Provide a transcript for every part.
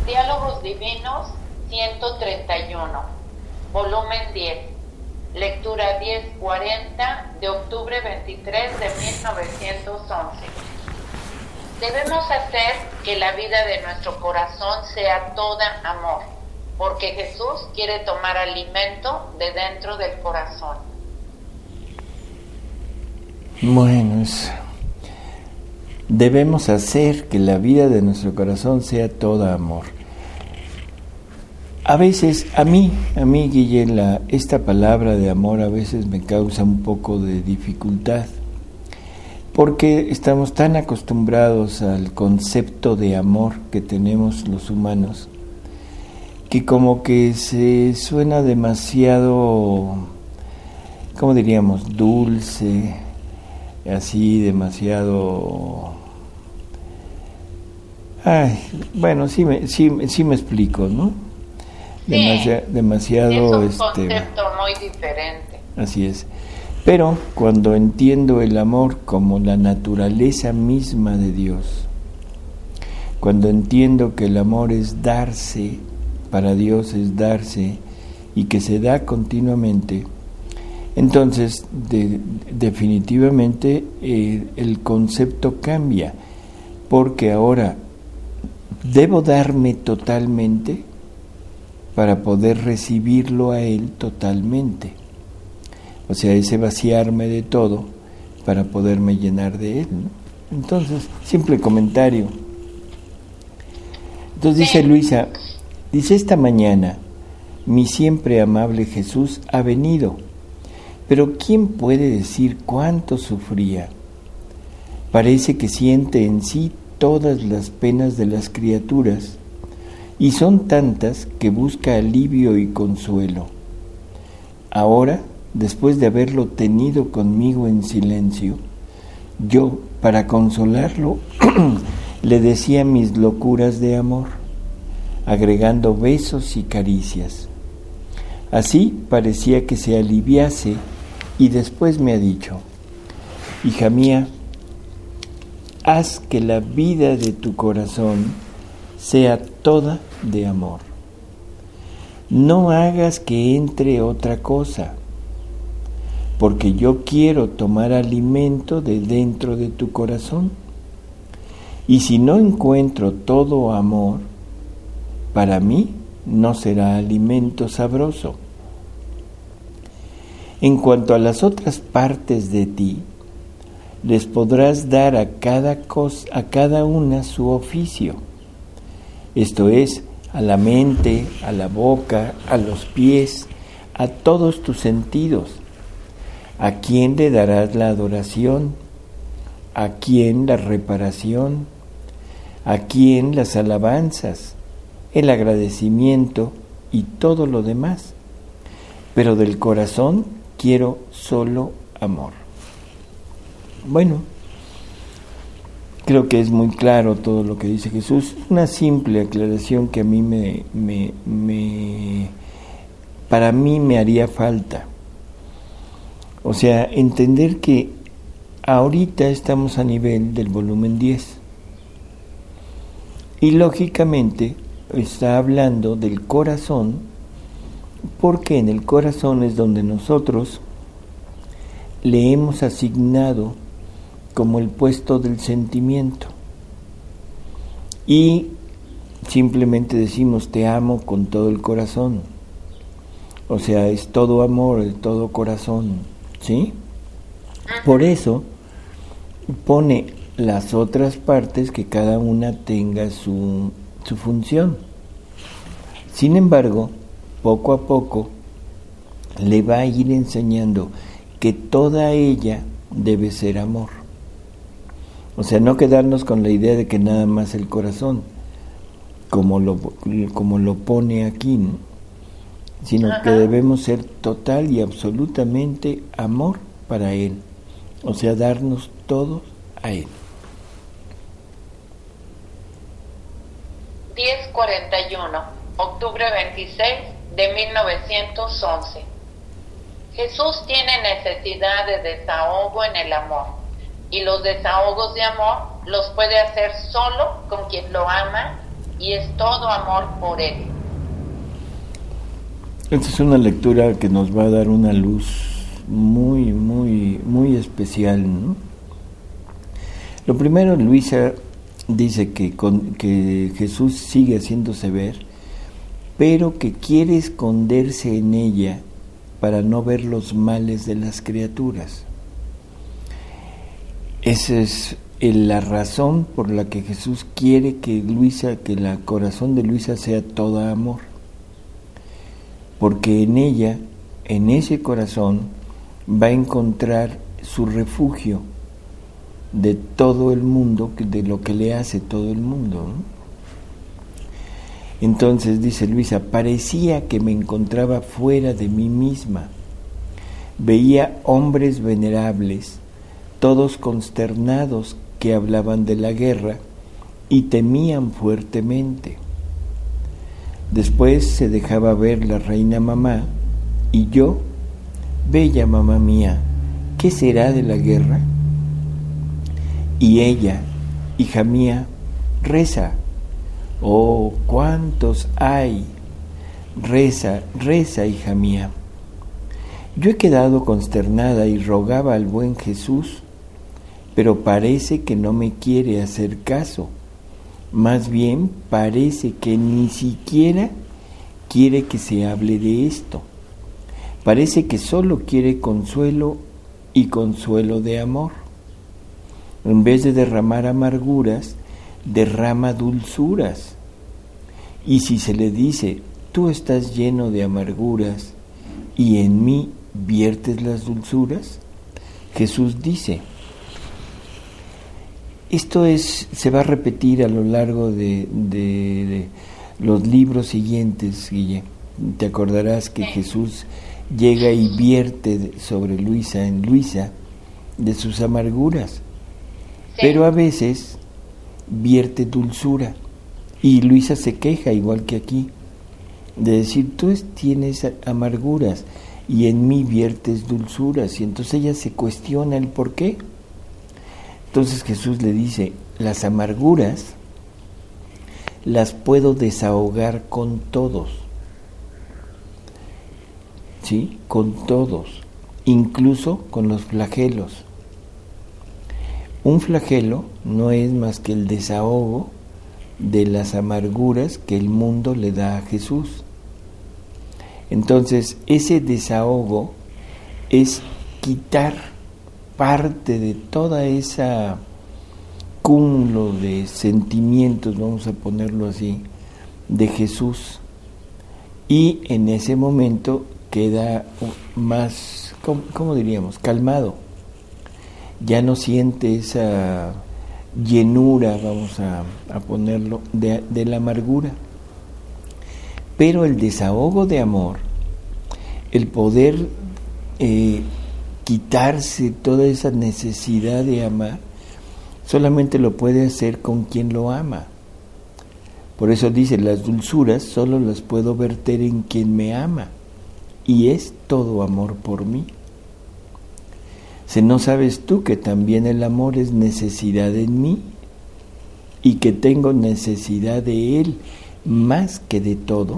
Diálogos Divinos 131, volumen 10, lectura 1040 de octubre 23 de 1911. Debemos hacer que la vida de nuestro corazón sea toda amor, porque Jesús quiere tomar alimento de dentro del corazón. Bueno, debemos hacer que la vida de nuestro corazón sea toda amor. A veces, a mí, Guille, esta palabra de amor a veces me causa un poco de dificultad, porque estamos tan acostumbrados al concepto de amor que tenemos los humanos, que como que se suena demasiado, ¿cómo diríamos?, dulce, así demasiado... bueno, sí me explico, ¿no? Demasiado es un concepto muy diferente. Así es. Pero cuando entiendo el amor como la naturaleza misma de Dios, cuando entiendo que el amor es darse, para Dios es darse, y que se da continuamente, entonces definitivamente el concepto cambia, porque ahora debo darme totalmente para poder recibirlo a Él totalmente. O sea, ese vaciarme de todo para poderme llenar de Él, ¿no? Entonces, simple comentario. Entonces dice Luisa, esta mañana mi siempre amable Jesús ha venido, pero ¿quién puede decir cuánto sufría? Parece que siente en sí todas las penas de las criaturas, y son tantas que busca alivio y consuelo. Ahora, después de haberlo tenido conmigo en silencio, yo, para consolarlo, le decía mis locuras de amor, agregando besos y caricias. Así parecía que se aliviase, y después me ha dicho: hija mía, haz que la vida de tu corazón sea toda de amor. No hagas que entre otra cosa, porque yo quiero tomar alimento de dentro de tu corazón. Y si no encuentro todo amor, para mí no será alimento sabroso. En cuanto a las otras partes de ti, les podrás dar a cada una su oficio. Esto es, a la mente, a la boca, a los pies, a todos tus sentidos. ¿A quién le darás la adoración? ¿A quién la reparación? ¿A quién las alabanzas, el agradecimiento y todo lo demás? Pero del corazón quiero solo amor. Bueno, creo que es muy claro todo lo que dice Jesús. Una simple aclaración que a mí para mí me haría falta. O sea, entender que ahorita estamos a nivel del volumen 10. Y lógicamente está hablando del corazón, porque en el corazón es donde nosotros le hemos asignado como el puesto del sentimiento, y simplemente decimos te amo con todo el corazón, o sea, es todo amor, es todo corazón, ¿sí? Por eso pone las otras partes que cada una tenga su función. Sin embargo, poco a poco le va a ir enseñando que toda ella debe ser amor. O sea, no quedarnos con la idea de que nada más el corazón, como lo pone aquí, ¿no? Sino que debemos ser total y absolutamente amor para Él. O sea, darnos todos a Él. 1041, octubre 26 de 1911. Jesús tiene necesidad de desahogo en el amor. Y los desahogos de amor los puede hacer solo con quien lo ama y es todo amor por Él. Esta es una lectura que nos va a dar una luz muy, muy, muy especial, ¿no? Lo primero, Luisa dice que Jesús sigue haciéndose ver, pero que quiere esconderse en ella para no ver los males de las criaturas. Esa es la razón por la que Jesús quiere que el corazón de Luisa sea todo amor. Porque en ella, en ese corazón, va a encontrar su refugio de todo el mundo, de lo que le hace todo el mundo, ¿no? Entonces, dice Luisa, parecía que me encontraba fuera de mí misma. Veía hombres venerables, todos consternados, que hablaban de la guerra y temían fuertemente. Después se dejaba ver la reina mamá y yo, bella mamá mía, ¿qué será de la guerra? Y ella, hija mía, reza. Oh, cuántos hay. Reza, reza, hija mía. Yo he quedado consternada y rogaba al buen Jesús, pero parece que no me quiere hacer caso. Más bien parece que ni siquiera quiere que se hable de esto. Parece que solo quiere consuelo y consuelo de amor. En vez de derramar amarguras, derrama dulzuras. Y si se le dice, tú estás lleno de amarguras y en mí viertes las dulzuras, Jesús dice, esto se va a repetir a lo largo de los libros siguientes, Guille. Te acordarás que Jesús llega y vierte sobre Luisa, de sus amarguras. Sí. Pero a veces vierte dulzura. Y Luisa se queja, igual que aquí, de decir, tú tienes amarguras y en mí viertes dulzuras. Y entonces ella se cuestiona el por qué. Entonces Jesús le dice, las amarguras las puedo desahogar con todos, ¿sí? Con todos, incluso con los flagelos. Un flagelo no es más que el desahogo de las amarguras que el mundo le da a Jesús. Entonces, ese desahogo es quitar parte de toda esa cúmulo de sentimientos, vamos a ponerlo así, de Jesús, y en ese momento queda más, ¿cómo diríamos?, calmado. Ya no siente esa llenura, vamos a ponerlo, de la amargura. Pero el desahogo de amor, el poder quitarse toda esa necesidad de amar, solamente lo puede hacer con quien lo ama. Por eso dice, las dulzuras solo las puedo verter en quien me ama, y es todo amor por mí. Si no sabes tú que también el amor es necesidad en mí, y que tengo necesidad de él más que de todo.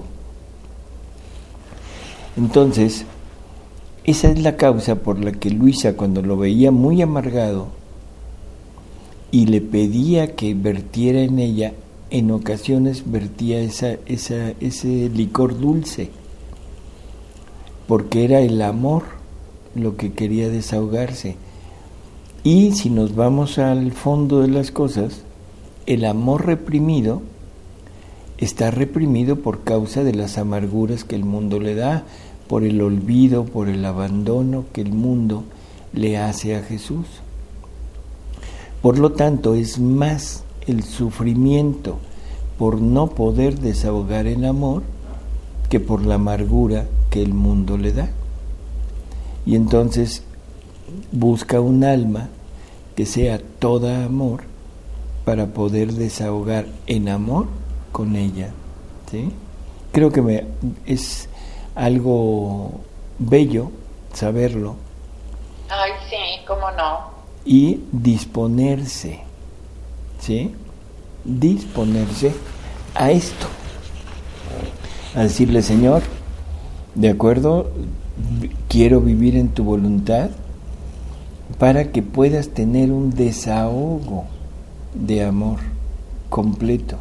Entonces, esa es la causa por la que Luisa, cuando lo veía muy amargado y le pedía que vertiera en ella, en ocasiones vertía ese licor dulce, porque era el amor lo que quería desahogarse. Y si nos vamos al fondo de las cosas, el amor reprimido está reprimido por causa de las amarguras que el mundo le da, por el olvido, por el abandono que el mundo le hace a Jesús. Por lo tanto, es más el sufrimiento por no poder desahogar el amor que por la amargura que el mundo le da. Y entonces busca un alma que sea toda amor para poder desahogar en amor con ella, ¿sí? Creo que es algo bello saberlo. Ay, sí, cómo no. Y disponerse, ¿sí? Disponerse a esto, a decirle: Señor, de acuerdo, quiero vivir en tu voluntad para que puedas tener un desahogo de amor completo.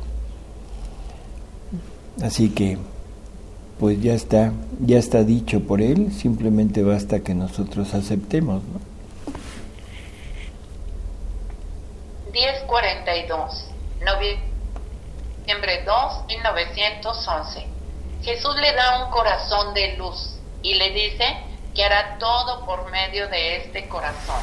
Así que, pues ya está dicho por Él, simplemente basta que nosotros aceptemos, ¿no? 10:42, noviembre 2, 1911. Jesús le da un corazón de luz y le dice que hará todo por medio de este corazón.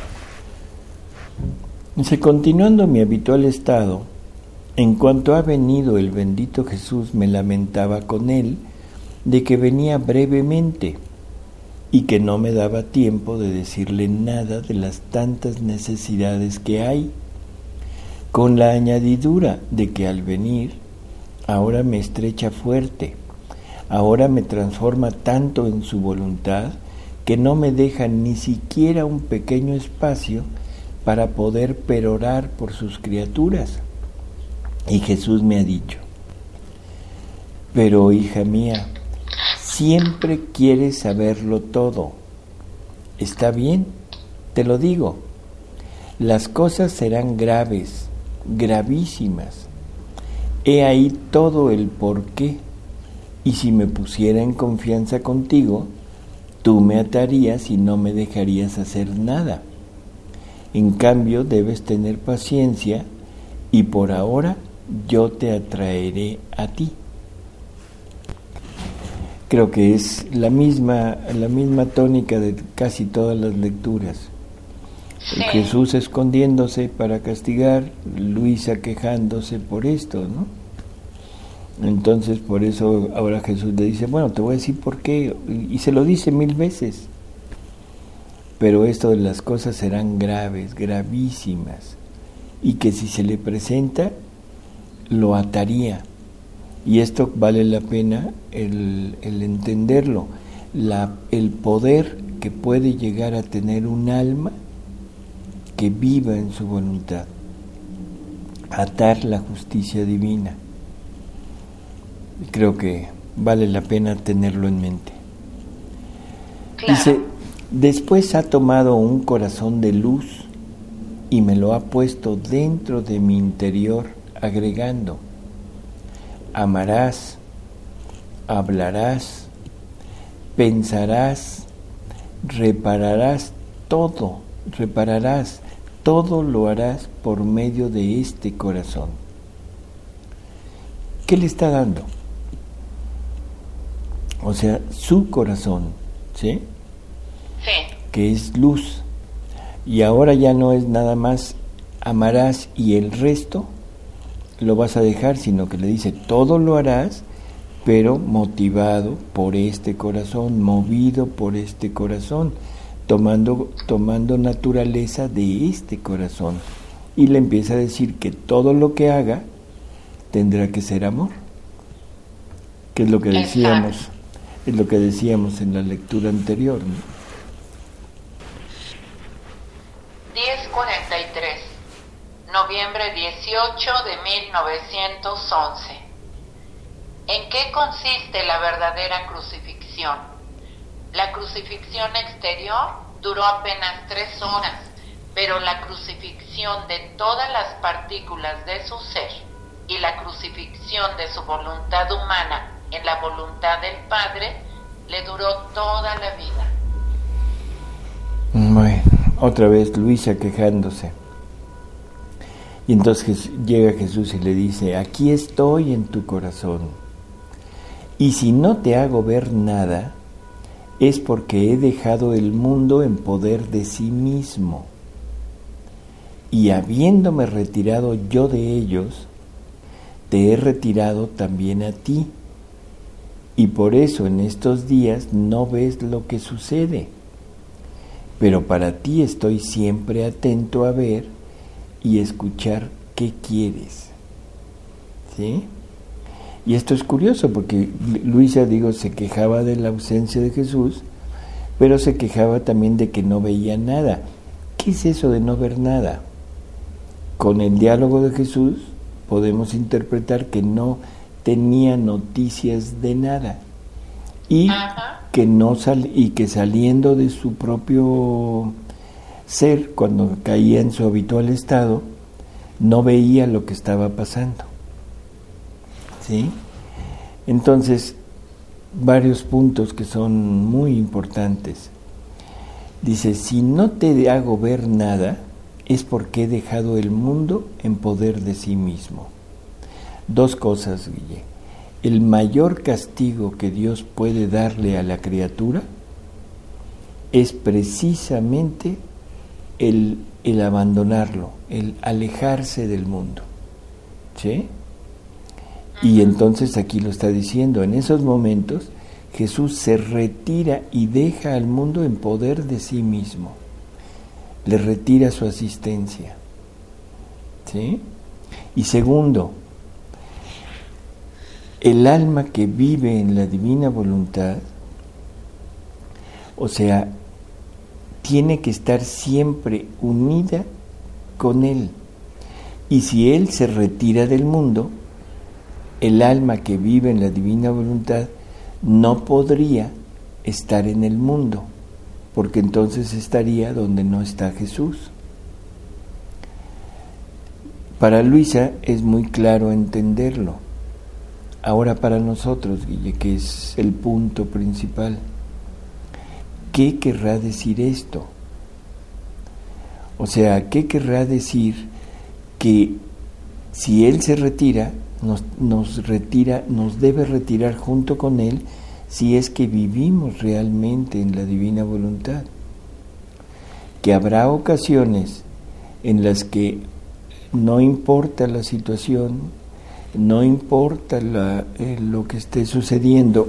Dice: continuando mi habitual estado, en cuanto ha venido el bendito Jesús, me lamentaba con él de que venía brevemente y que no me daba tiempo de decirle nada de las tantas necesidades que hay, con la añadidura de que al venir ahora me estrecha fuerte, ahora me transforma tanto en su voluntad que no me deja ni siquiera un pequeño espacio para poder perorar por sus criaturas. Y Jesús me ha dicho: pero hija mía, siempre quieres saberlo todo. Está bien, te lo digo, las cosas serán graves, gravísimas. He ahí todo el porqué, y si me pusiera en confianza contigo, tú me atarías y no me dejarías hacer nada. En cambio, debes tener paciencia, y por ahora yo te atraeré a ti. Creo que es la misma tónica de casi todas las lecturas. Sí. Jesús escondiéndose para castigar, Luisa quejándose por esto, ¿no? Entonces, por eso ahora Jesús le dice: bueno, te voy a decir por qué, y se lo dice 1000 veces. Pero esto de las cosas serán graves, gravísimas, y que si se le presenta, lo ataría. Y esto vale la pena el entenderlo, el poder que puede llegar a tener un alma que viva en su voluntad, atar la justicia divina. Creo que vale la pena tenerlo en mente. Claro. Dice: después ha tomado un corazón de luz y me lo ha puesto dentro de mi interior, agregando: amarás, hablarás, pensarás, repararás, todo lo harás por medio de este corazón. ¿Qué le está dando? O sea, su corazón, ¿sí? Sí. Que es luz. Y ahora ya no es nada más amarás y el resto lo vas a dejar, sino que le dice: todo lo harás, pero motivado por este corazón, movido por este corazón, tomando naturaleza de este corazón. Y le empieza a decir que todo lo que haga tendrá que ser amor, que es lo que decíamos, en la lectura anterior, ¿no? 10:43, noviembre 18 de 1911. ¿En qué consiste la verdadera crucifixión? La crucifixión exterior duró apenas 3 horas, pero la crucifixión de todas las partículas de su ser y la crucifixión de su voluntad humana en la voluntad del Padre le duró toda la vida. Bueno, otra vez Luisa quejándose. Y entonces llega Jesús y le dice: aquí estoy en tu corazón, y si no te hago ver nada, es porque he dejado el mundo en poder de sí mismo, y habiéndome retirado yo de ellos, te he retirado también a ti, y por eso en estos días no ves lo que sucede, pero para ti estoy siempre atento a ver y escuchar qué quieres. ¿Sí? Y esto es curioso porque Luisa, se quejaba de la ausencia de Jesús, pero se quejaba también de que no veía nada. ¿Qué es eso de no ver nada? Con el diálogo de Jesús podemos interpretar que no tenía noticias de nada y que saliendo de su propio ser, cuando caía en su habitual estado, no veía lo que estaba pasando. ¿Sí? Entonces, varios puntos que son muy importantes. Dice, si no te hago ver nada, es porque he dejado el mundo en poder de sí mismo. Dos cosas, Guille. El mayor castigo que Dios puede darle a la criatura es precisamente el abandonarlo, el alejarse del mundo. ¿Sí? Y entonces aquí lo está diciendo, en esos momentos Jesús se retira y deja al mundo en poder de sí mismo. Le retira su asistencia. ¿Sí? Y segundo, el alma que vive en la divina voluntad, o sea, tiene que estar siempre unida con Él. Y si Él se retira del mundo, el alma que vive en la divina voluntad no podría estar en el mundo, porque entonces estaría donde no está Jesús. Para Luisa es muy claro entenderlo. Ahora para nosotros, Guille, que es el punto principal, ¿qué querrá decir esto? O sea, ¿qué querrá decir que si Él se retira, nos debe retirar junto con Él si es que vivimos realmente en la divina voluntad? Que habrá ocasiones en las que no importa la situación, no importa lo que esté sucediendo,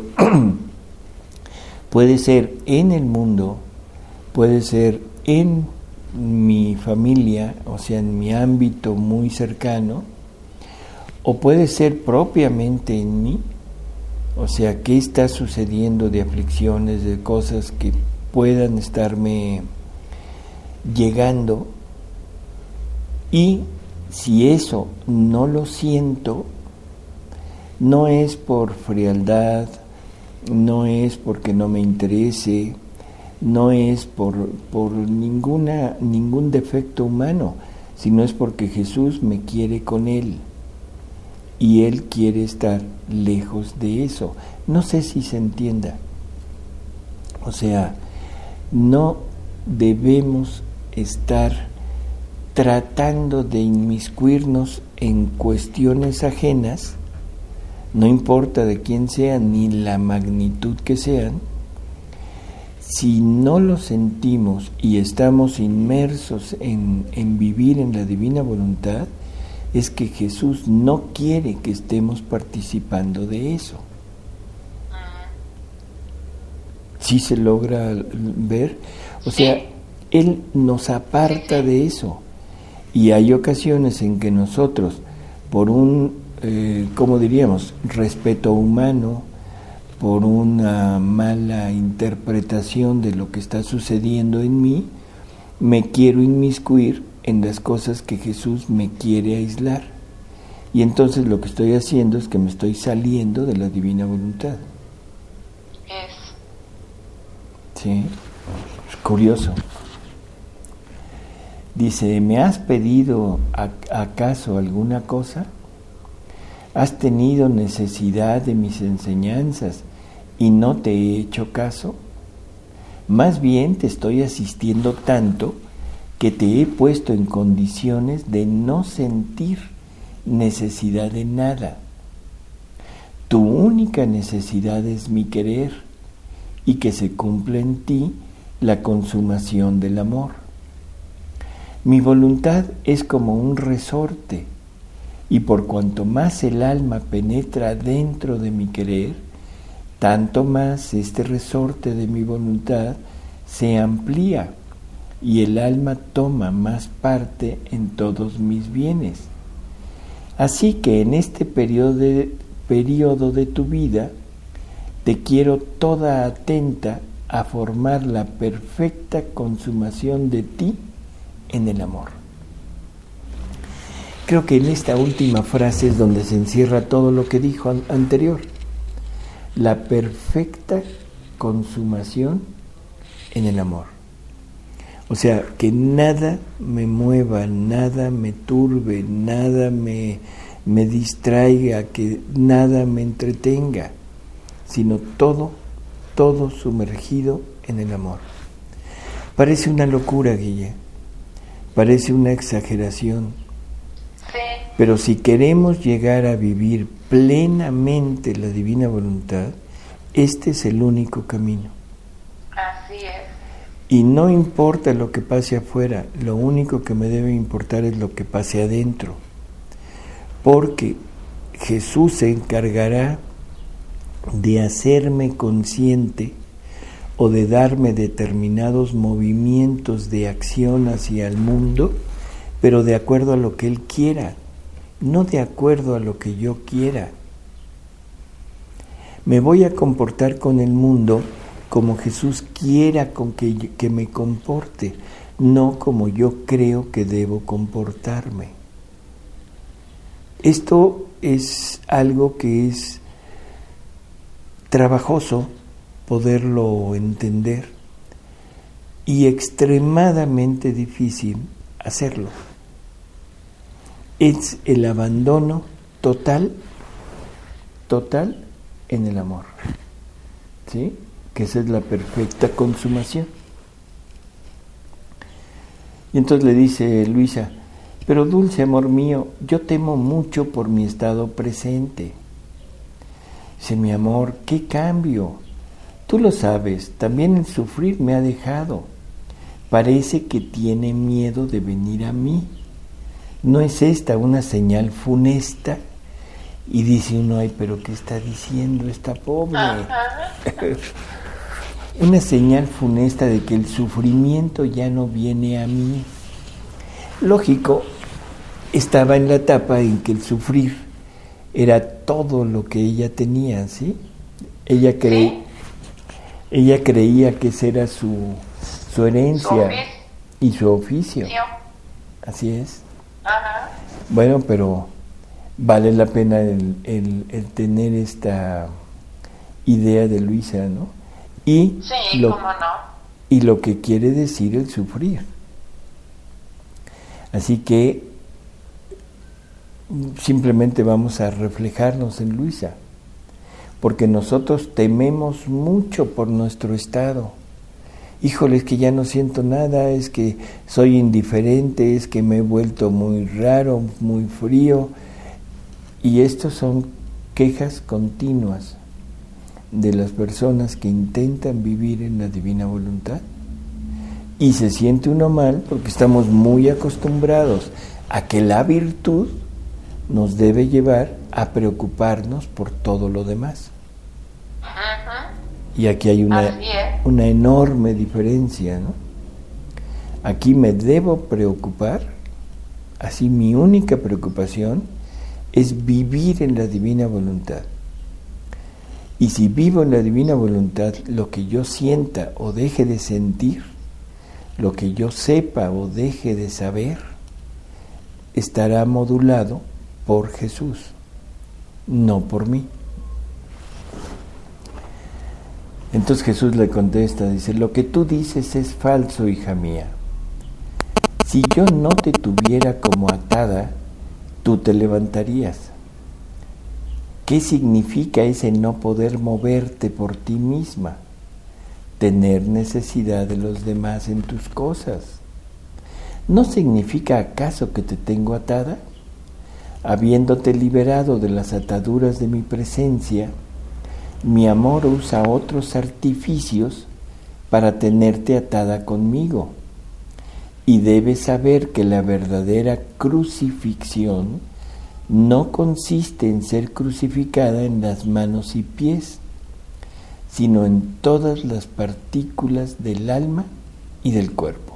puede ser en el mundo, puede ser en mi familia, o sea, en mi ámbito muy cercano, o puede ser propiamente en mí, o sea, qué está sucediendo de aflicciones, de cosas que puedan estarme llegando, y si eso no lo siento, no es por frialdad, no es porque no me interese, no es por ningún defecto humano, sino es porque Jesús me quiere con Él y Él quiere estar lejos de eso. No sé si se entienda. O sea, no debemos estar tratando de inmiscuirnos en cuestiones ajenas, no importa de quién sean ni la magnitud que sean. Si no lo sentimos y estamos inmersos en vivir en la divina voluntad, es que Jesús no quiere que estemos participando de eso. ¿Sí se logra ver? O sea, Él nos aparta de eso. Y hay ocasiones en que nosotros, por un, ¿cómo diríamos?, respeto humano, por una mala interpretación de lo que está sucediendo en mí, me quiero inmiscuir en las cosas que Jesús me quiere aislar. Y entonces lo que estoy haciendo es que me estoy saliendo de la divina voluntad. Sí, es curioso. Dice, ¿me has pedido acaso alguna cosa? ¿Has tenido necesidad de mis enseñanzas y no te he hecho caso? Más bien te estoy asistiendo tanto que te he puesto en condiciones de no sentir necesidad de nada. Tu única necesidad es mi querer y que se cumpla en ti la consumación del amor. Mi voluntad es como un resorte, y por cuanto más el alma penetra dentro de mi querer, tanto más este resorte de mi voluntad se amplía y el alma toma más parte en todos mis bienes. Así que en este periodo de tu vida te quiero toda atenta a formar la perfecta consumación de ti en el amor. creo que en esta última frase es donde se encierra todo lo que dijo anterior. La perfecta consumación en el amor. O sea, que nada me mueva, nada me turbe, nada me distraiga, que nada me entretenga, sino todo sumergido en el amor. Parece una locura, Guille, parece una exageración, Sí. pero si queremos llegar a vivir plenamente la divina voluntad, este es el único camino. Así es. Y no importa lo que pase afuera, lo único que me debe importar es lo que pase adentro. Porque Jesús se encargará de hacerme consciente o de darme determinados movimientos de acción hacia el mundo, pero de acuerdo a lo que Él quiera, no de acuerdo a lo que yo quiera. Me voy a comportar con el mundo como Jesús quiera que me comporte, no como yo creo que debo comportarme. Esto es algo que es trabajoso poderlo entender y extremadamente difícil hacerlo. Es el abandono total en el amor, ¿sí? Que esa es la perfecta consumación. Y entonces le dice Luisa: pero dulce amor mío, yo temo mucho por mi estado presente. Dice: mi amor, ¿qué cambio? Tú lo sabes, también el sufrir me ha dejado. Parece que tiene miedo de venir a mí. ¿No es esta una señal funesta? Y dice uno: ay, pero ¿qué está diciendo esta pobre? Una señal funesta de que el sufrimiento ya no viene a mí. Lógico, estaba en la etapa en que el sufrir era todo lo que ella tenía, ¿sí? Ella creía que esa era su herencia y su oficio. Así es. Ajá. Bueno, pero vale la pena el tener esta idea de Luisa, ¿no? Y sí, cómo no. Y lo que quiere decir el sufrir. Así que simplemente vamos a reflejarnos en Luisa, porque nosotros tememos mucho por nuestro estado. Híjole, es que ya no siento nada, es que soy indiferente, es que me he vuelto muy raro, muy frío. Y estos son quejas continuas de las personas que intentan vivir en la divina voluntad. Y se siente uno mal porque estamos muy acostumbrados a que la virtud nos debe llevar a preocuparnos por todo lo demás. Y aquí hay una enorme diferencia, ¿no? Aquí me debo preocupar, así mi única preocupación es vivir en la divina voluntad. Y si vivo en la divina voluntad, lo que yo sienta o deje de sentir, lo que yo sepa o deje de saber, estará modulado por Jesús, no por mí. Entonces Jesús le contesta, dice: lo que tú dices es falso, hija mía. Si yo no te tuviera como atada, tú te levantarías. ¿Qué significa ese no poder moverte por ti misma? Tener necesidad de los demás en tus cosas. ¿No significa acaso que te tengo atada? Habiéndote liberado de las ataduras de mi presencia, mi amor usa otros artificios para tenerte atada conmigo. Y debes saber que la verdadera crucifixión no consiste en ser crucificada en las manos y pies, sino en todas las partículas del alma y del cuerpo.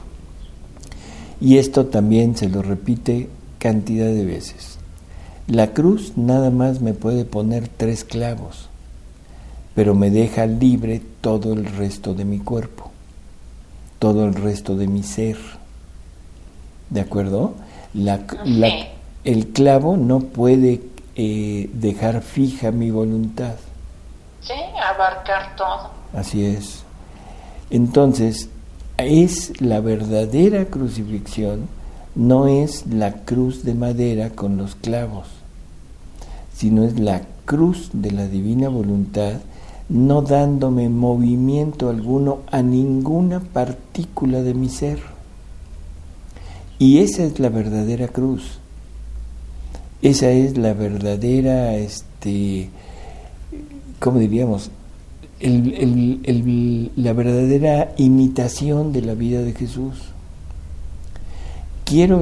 Y esto también se lo repite cantidad de veces. La cruz nada más me puede poner 3 clavos, pero me deja libre todo el resto de mi cuerpo, todo el resto de mi ser. ¿De acuerdo? La el clavo no puede dejar fija mi voluntad. Sí, abarcar todo. Así es. Entonces, es la verdadera crucifixión, no es la cruz de madera con los clavos, sino es la cruz de la divina voluntad, no dándome movimiento alguno a ninguna partícula de mi ser. Y esa es la verdadera cruz. Esa es la verdadera, ¿cómo diríamos? La verdadera imitación de la vida de Jesús. Quiero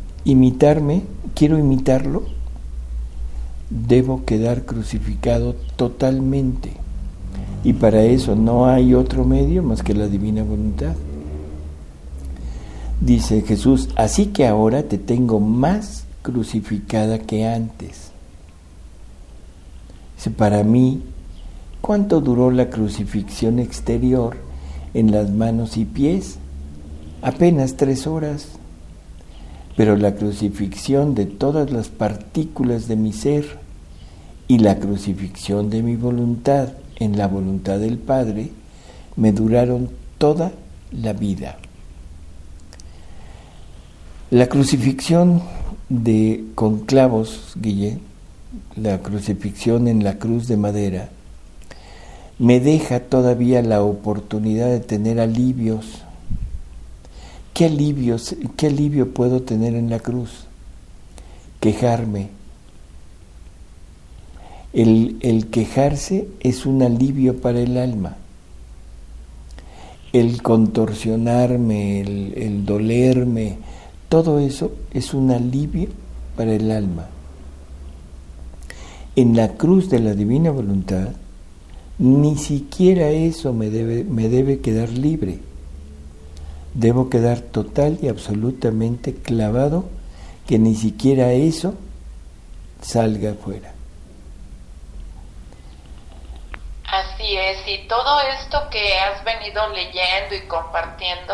imitarlo, debo quedar crucificado totalmente. Y para eso no hay otro medio más que la divina voluntad. Dice Jesús, así que ahora te tengo más crucificada que antes. Dice, para mí, ¿cuánto duró la crucifixión exterior en las manos y pies? Apenas 3 horas. Pero la crucifixión de todas las partículas de mi ser y la crucifixión de mi voluntad en la voluntad del Padre me duraron toda la vida. La crucifixión con clavos, Guille, la crucifixión en la cruz de madera, me deja todavía la oportunidad de tener alivios. ¿Qué alivio puedo tener en la cruz? Quejarme. El quejarse es un alivio para el alma. El contorsionarme, el dolerme, todo eso es un alivio para el alma. En la cruz de la divina voluntad, ni siquiera eso me debe quedar libre. Debo quedar total y absolutamente clavado, que ni siquiera eso salga afuera. Así es, y todo esto que has venido leyendo y compartiendo,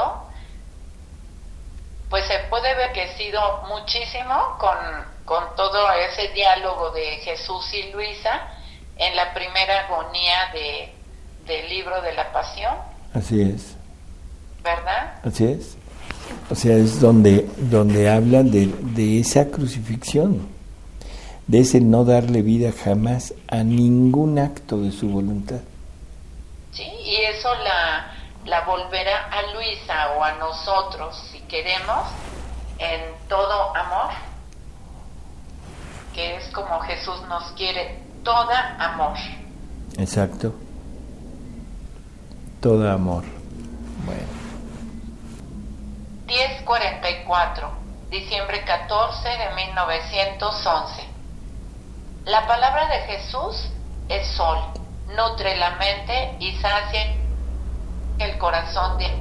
pues se puede ver que ha sido muchísimo con todo ese diálogo de Jesús y Luisa en la primera agonía del libro de la Pasión. Así es. ¿Verdad? Así es. O sea, es donde hablan de esa crucifixión, de ese no darle vida jamás a ningún acto de su voluntad. Sí, y eso la volverá a Luisa o a nosotros, si queremos, en todo amor, que es como Jesús nos quiere, toda amor. Exacto. Todo amor. Bueno. 10:44, diciembre 14 de 1911. La palabra de Jesús es sol, nutre la mente y sacia el corazón de...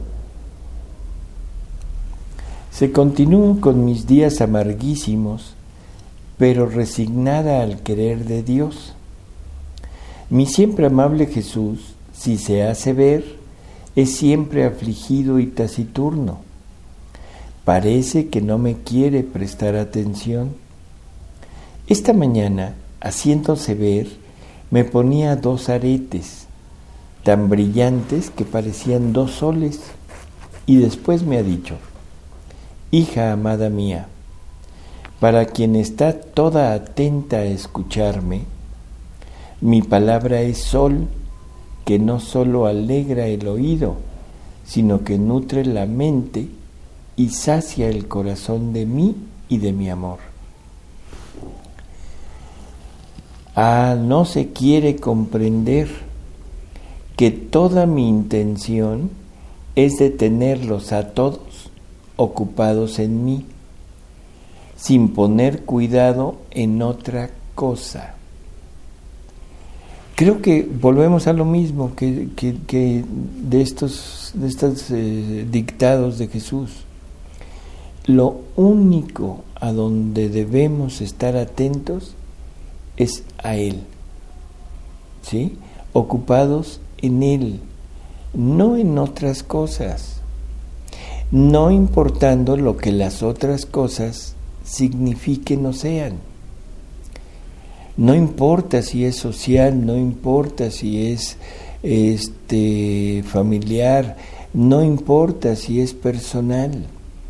Se continúo con mis días amarguísimos, pero resignada al querer de Dios. Mi siempre amable Jesús, si se hace ver, es siempre afligido y taciturno. Parece que no me quiere prestar atención. Esta mañana, haciéndose ver, me ponía 2 aretes, tan brillantes que parecían 2 soles, y después me ha dicho: hija amada mía, para quien está toda atenta a escucharme, mi palabra es sol que no solo alegra el oído, sino que nutre la mente y sacia el corazón de mí y de mi amor. No se quiere comprender que toda mi intención es de tenerlos a todos ocupados en mí, sin poner cuidado en otra cosa. Creo que volvemos a lo mismo que de estos dictados de Jesús. Lo único a donde debemos estar atentos es a Él, ¿sí? Ocupados en Él, no en otras cosas, no importando lo que las otras cosas signifiquen o sean. No importa si es social, no importa si es familiar, no importa si es personal.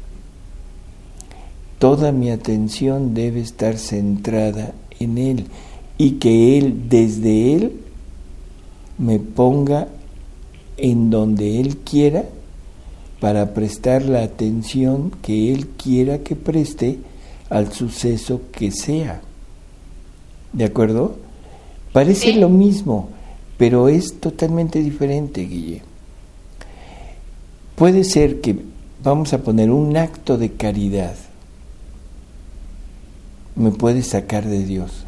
Toda mi atención debe estar centrada en Él y que Él, desde Él, me ponga en donde Él quiera para prestar la atención que Él quiera que preste al suceso que sea. ¿De acuerdo? Parece lo mismo, pero es totalmente diferente, Guille. Puede ser que, vamos a poner un acto de caridad, me puede sacar de Dios.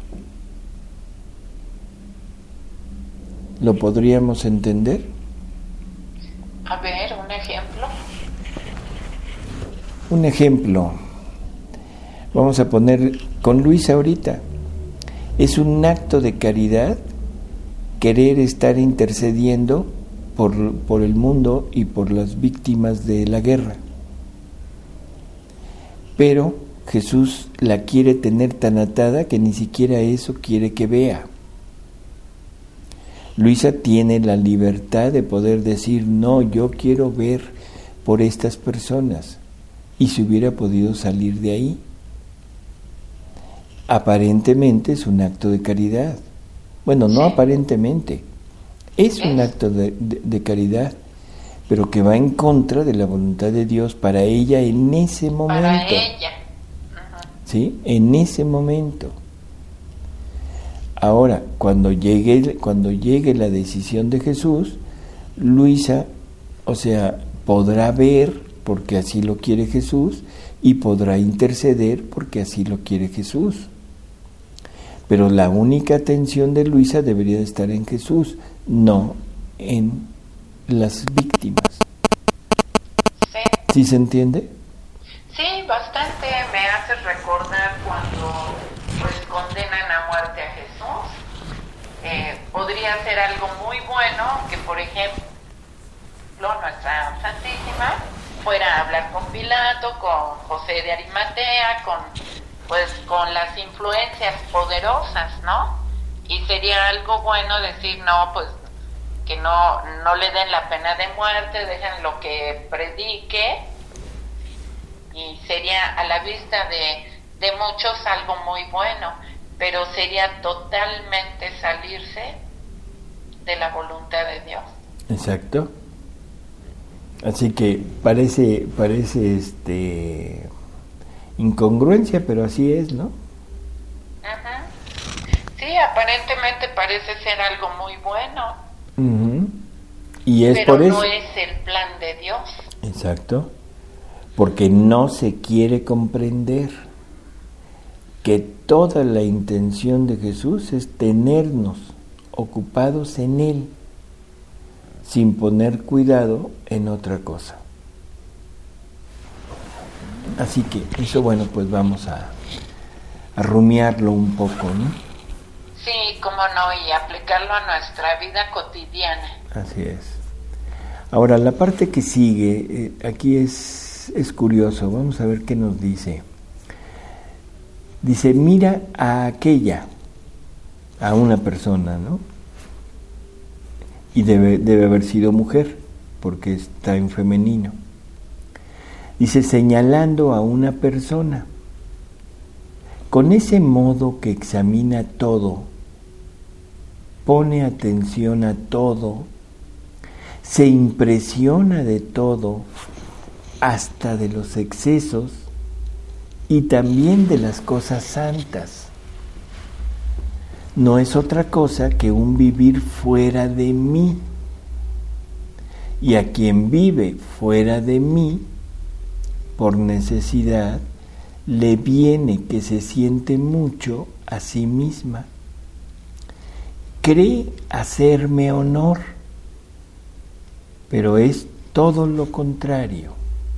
¿Lo podríamos entender? A ver, un ejemplo. Un ejemplo. Vamos a poner con Luisa ahorita. Es un acto de caridad querer estar intercediendo por el mundo y por las víctimas de la guerra. Pero Jesús la quiere tener tan atada que ni siquiera eso quiere que vea. Luisa tiene la libertad de poder decir, no, yo quiero ver por estas personas, y se hubiera podido salir de ahí. Aparentemente es un acto de caridad. Bueno, no aparentemente, es un acto de caridad, pero que va en contra de la voluntad de Dios para ella en ese momento. Para ella. ¿Sí? En ese momento. Ahora, cuando llegue la decisión de Jesús, Luisa, podrá ver porque así lo quiere Jesús y podrá interceder porque así lo quiere Jesús. Pero la única atención de Luisa debería de estar en Jesús, no en las víctimas. ¿Sí se entiende? Sí, bastante. Me hace recordar cuando condenan a muerte a Jesús. Podría ser algo muy bueno que, por ejemplo, nuestra Santísima fuera a hablar con Pilato, con José de Arimatea, con las influencias poderosas, ¿no? Y sería algo bueno decir, no, pues que no le den la pena de muerte, dejen lo que predique, y sería a la vista de muchos algo muy bueno, pero sería totalmente salirse de la voluntad de Dios. Exacto. Así que parece incongruencia, pero así es, ¿no? Uh-huh. Sí, aparentemente parece ser algo muy bueno. Uh-huh. Y es pero por eso. No es el plan de Dios. Exacto. Porque no se quiere comprender que toda la intención de Jesús es tenernos ocupados en Él, sin poner cuidado en otra cosa. Así que eso, bueno, pues vamos a rumiarlo un poco, ¿no? Sí, cómo no, y aplicarlo a nuestra vida cotidiana. Así es. Ahora, la parte que sigue, aquí es curioso, vamos a ver qué nos dice. Dice, mira a aquella, a una persona, ¿no? Y debe haber sido mujer, porque está en femenino. Dice, señalando a una persona, con ese modo que examina todo, pone atención a todo, se impresiona de todo, hasta de los excesos y también de las cosas santas. No es otra cosa que un vivir fuera de mí. Y a quien vive fuera de mí, por necesidad, le viene que se siente mucho a sí misma. Cree hacerme honor, pero es todo lo contrario.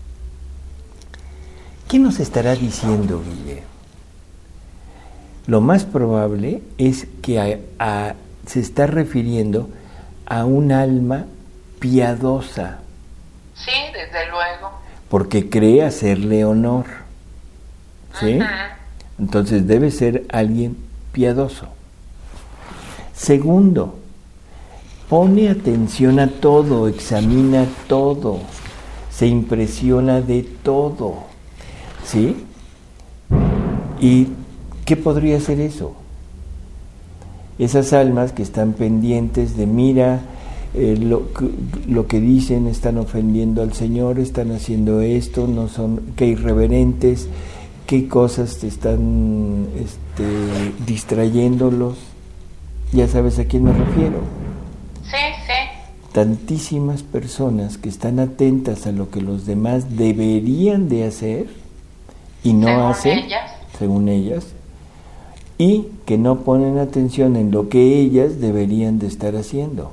¿Qué nos estará diciendo Guille? Lo más probable es que se está refiriendo a un alma piadosa. Sí, desde luego. Porque cree hacerle honor. ¿sí? Entonces debe ser alguien piadoso. Segundo, pone atención a todo, examina todo, se impresiona de todo, ¿sí? ¿Y qué podría ser eso? Esas almas que están pendientes de mira, lo que dicen, están ofendiendo al Señor, están haciendo esto, no son, qué irreverentes, qué cosas te están distrayéndolos. Ya sabes a quién me refiero. Sí, sí. Tantísimas personas que están atentas a lo que los demás deberían de hacer y no según hacen, ellas. según ellas, y que no ponen atención en lo que ellas deberían de estar haciendo.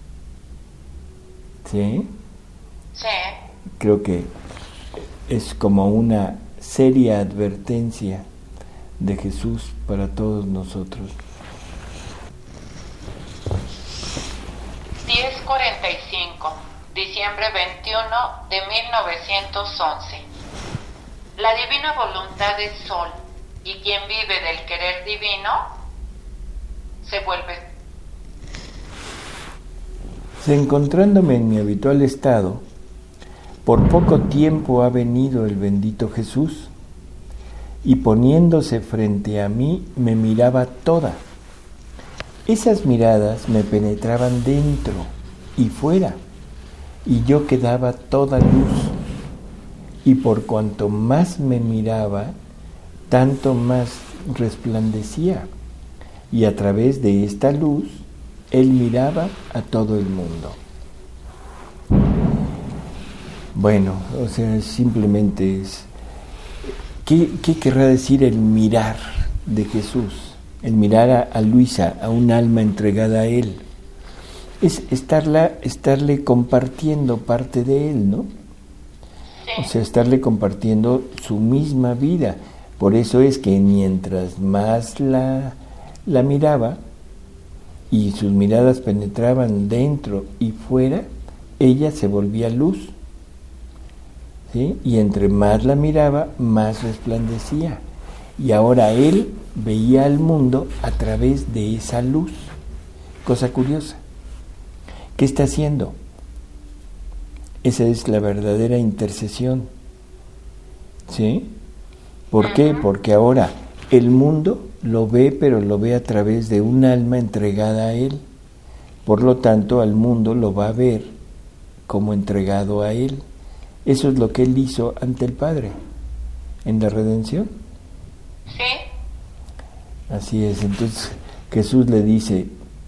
¿Sí? Sí. Creo que es como una seria advertencia de Jesús para todos nosotros. 10:45, diciembre 21 de 1911. La divina voluntad es sol, y quien vive del querer divino se vuelve. Encontrándome en mi habitual estado, por poco tiempo ha venido el bendito Jesús, y poniéndose frente a mí me miraba toda. Esas miradas me penetraban dentro y fuera, y yo quedaba toda luz, y por cuanto más me miraba, tanto más resplandecía, y a través de esta luz, él miraba a todo el mundo. Bueno, o sea, simplemente es... ¿Qué querrá decir el mirar de Jesús? El mirar a Luisa, a un alma entregada a Él. Es estarle compartiendo parte de Él, ¿no? O sea, estarle compartiendo su misma vida. Por eso es que mientras más la miraba y sus miradas penetraban dentro y fuera, ella se volvía luz, ¿sí? Y entre más la miraba, más resplandecía. Y ahora él veía al mundo a través de esa luz. Cosa curiosa. ¿Qué está haciendo? Esa es la verdadera intercesión. ¿Sí? ¿Por qué? Porque ahora el mundo lo ve, pero lo ve a través de un alma entregada a él. Por lo tanto, al mundo lo va a ver como entregado a él. Eso es lo que él hizo ante el Padre en la redención. Sí. Así es. Entonces Jesús le dice: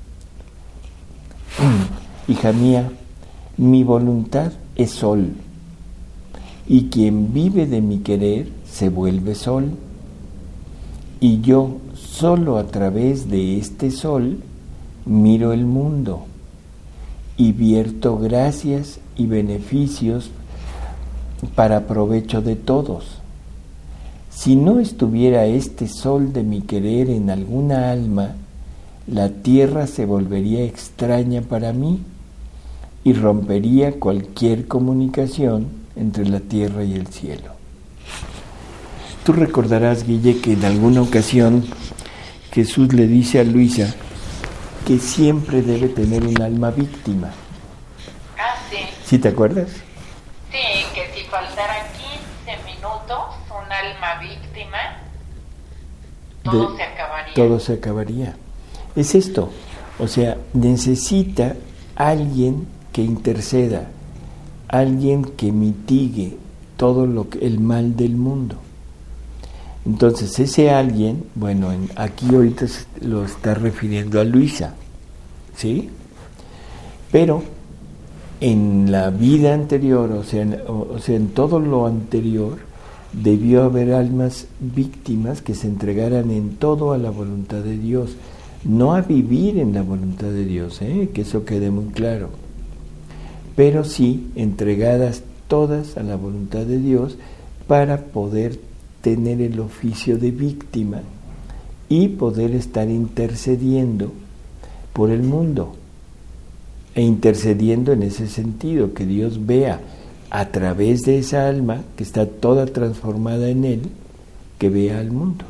hija mía, mi voluntad es sol, y quien vive de mi querer se vuelve sol, y yo solo a través de este sol miro el mundo y vierto gracias y beneficios para provecho de todos. Si no estuviera este sol de mi querer en alguna alma, la tierra se volvería extraña para mí y rompería cualquier comunicación entre la tierra y el cielo. Tú recordarás, Guille, que en alguna ocasión Jesús le dice a Luisa que siempre debe tener un alma víctima. Ah, sí. ¿Sí te acuerdas? Sí, que si faltara 15 minutos, un alma víctima, todo se acabaría. Todo se acabaría. Es esto, o sea, necesita alguien que interceda, alguien que mitigue todo el mal del mundo. Entonces ese alguien, bueno, aquí ahorita lo está refiriendo a Luisa, ¿sí? Pero en la vida anterior, o sea, en todo lo anterior, debió haber almas víctimas que se entregaran en todo a la voluntad de Dios, no a vivir en la voluntad de Dios, que eso quede muy claro, pero sí entregadas todas a la voluntad de Dios para poder tener el oficio de víctima y poder estar intercediendo por el mundo, e intercediendo en ese sentido, que Dios vea a través de esa alma que está toda transformada en Él, que vea al mundo.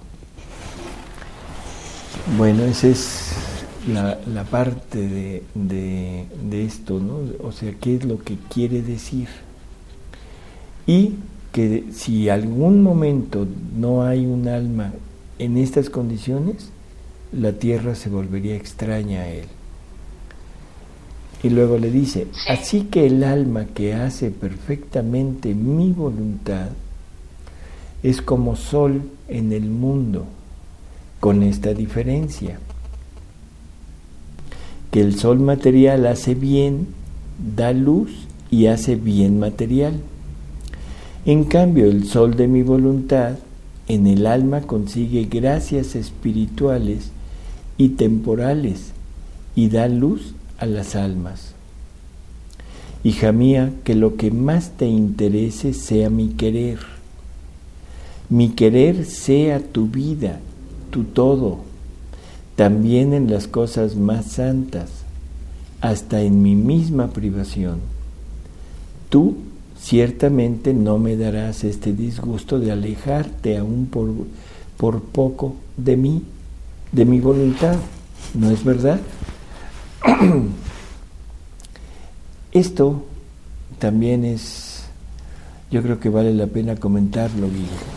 Bueno, esa es la parte de esto, ¿no? O sea, ¿qué es lo que quiere decir? Y que si algún momento no hay un alma en estas condiciones, la tierra se volvería extraña a él. Y luego le dice, así que el alma que hace perfectamente mi voluntad es como sol en el mundo, con esta diferencia, que el sol material hace bien, da luz y hace bien material. En cambio, el sol de mi voluntad en el alma consigue gracias espirituales y temporales y da luz a las almas. Hija mía, que lo que más te interese sea mi querer sea tu vida, tu todo, también en las cosas más santas, hasta en mi misma privación. Tú ciertamente no me darás este disgusto de alejarte aún por poco de mí, de mi voluntad, ¿no es verdad? Esto también es, yo creo que vale la pena comentarlo, Guillermo.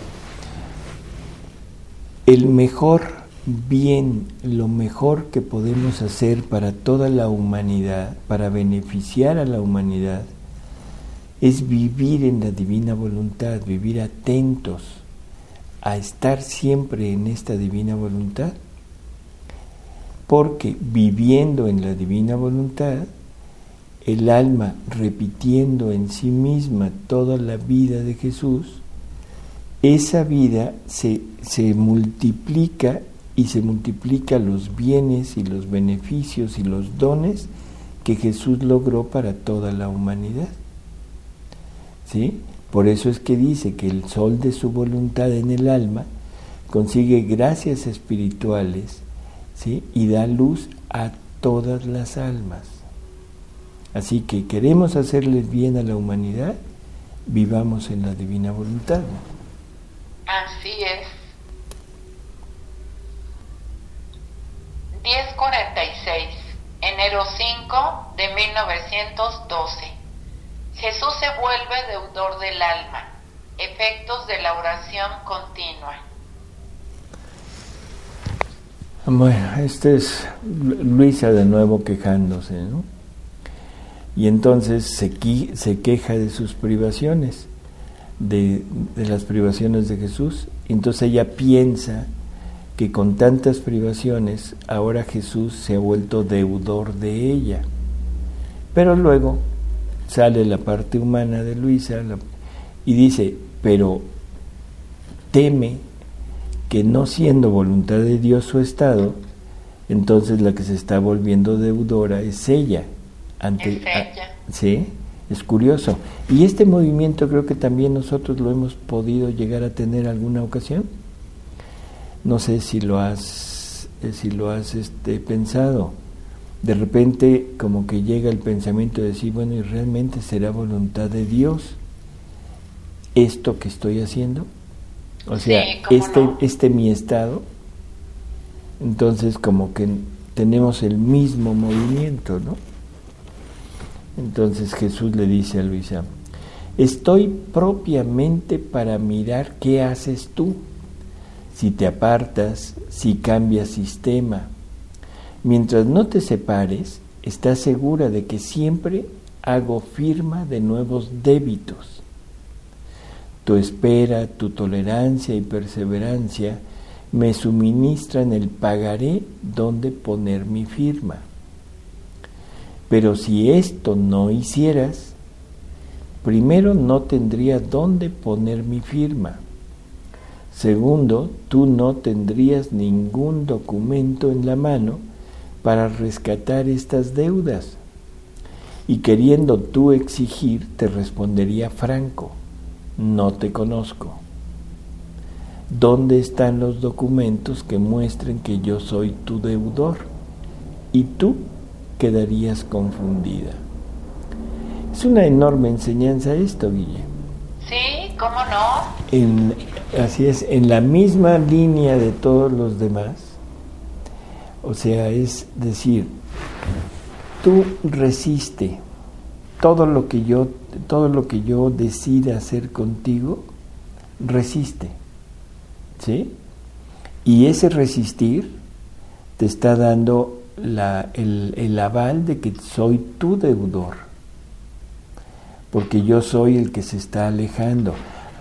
El mejor bien, lo mejor que podemos hacer para toda la humanidad, para beneficiar a la humanidad, es vivir en la divina voluntad, vivir atentos a estar siempre en esta divina voluntad, porque viviendo en la divina voluntad, el alma repitiendo en sí misma toda la vida de Jesús, esa vida se multiplica y se multiplica los bienes y los beneficios y los dones que Jesús logró para toda la humanidad. ¿Sí? Por eso es que dice que el sol de su voluntad en el alma consigue gracias espirituales, ¿sí? Y da luz a todas las almas. Así que queremos hacerles bien a la humanidad, vivamos en la divina voluntad, ¿no? Así es. 10:46, enero 5 de 1912. Jesús se vuelve deudor del alma. Efectos de la oración continua. Bueno, es Luisa de nuevo quejándose, ¿no? Y entonces se queja de sus privaciones, de las privaciones de Jesús. Entonces ella piensa que con tantas privaciones ahora Jesús se ha vuelto deudor de ella. Pero luego sale la parte humana de Luisa y dice, pero teme que no siendo voluntad de Dios su estado, entonces la que se está volviendo deudora es ella. ¿Sí? Es curioso. Y este movimiento creo que también nosotros lo hemos podido llegar a tener alguna ocasión. No sé si lo has pensado. De repente como que llega el pensamiento de decir, bueno, ¿y realmente será voluntad de Dios esto que estoy haciendo? O sea, este mi estado. Entonces como que tenemos el mismo movimiento, ¿no? Entonces Jesús le dice a Luisa, estoy propiamente para mirar qué haces tú, si te apartas, si cambias sistema. Mientras no te separes, estás segura de que siempre hago firma de nuevos débitos. Tu espera, tu tolerancia y perseverancia me suministran el pagaré donde poner mi firma. Pero si esto no hicieras, primero no tendría dónde poner mi firma. Segundo, tú no tendrías ningún documento en la mano para rescatar estas deudas. Y queriendo tú exigir, te respondería franco, no te conozco. ¿Dónde están los documentos que muestren que yo soy tu deudor? Y tú quedarías confundida. Es una enorme enseñanza esto, Guille. Sí, ¿cómo no? así es, en la misma línea de todos los demás. O sea, es decir, tú resiste todo lo que yo decida hacer contigo, resiste, ¿sí? Y ese resistir te está dando el aval de que soy tu deudor, porque yo soy el que se está alejando,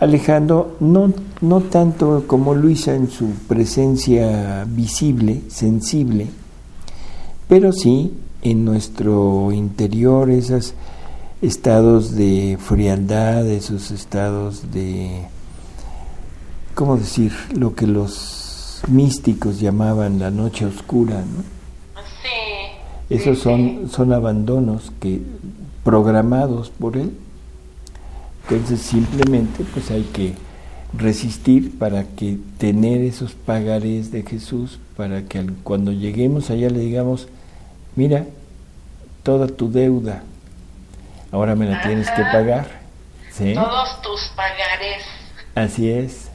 no tanto como Luisa en su presencia visible, sensible, pero sí en nuestro interior, esos estados de frialdad, esos estados de, ¿cómo decir?, lo que los místicos llamaban la noche oscura, ¿no? Sí. Esos son abandonos programados por él. Entonces simplemente pues hay que resistir para que tener esos pagarés de Jesús, para que cuando lleguemos allá le digamos, mira, toda tu deuda, ahora me la tienes que pagar, ¿sí? Todos tus pagarés. Así es.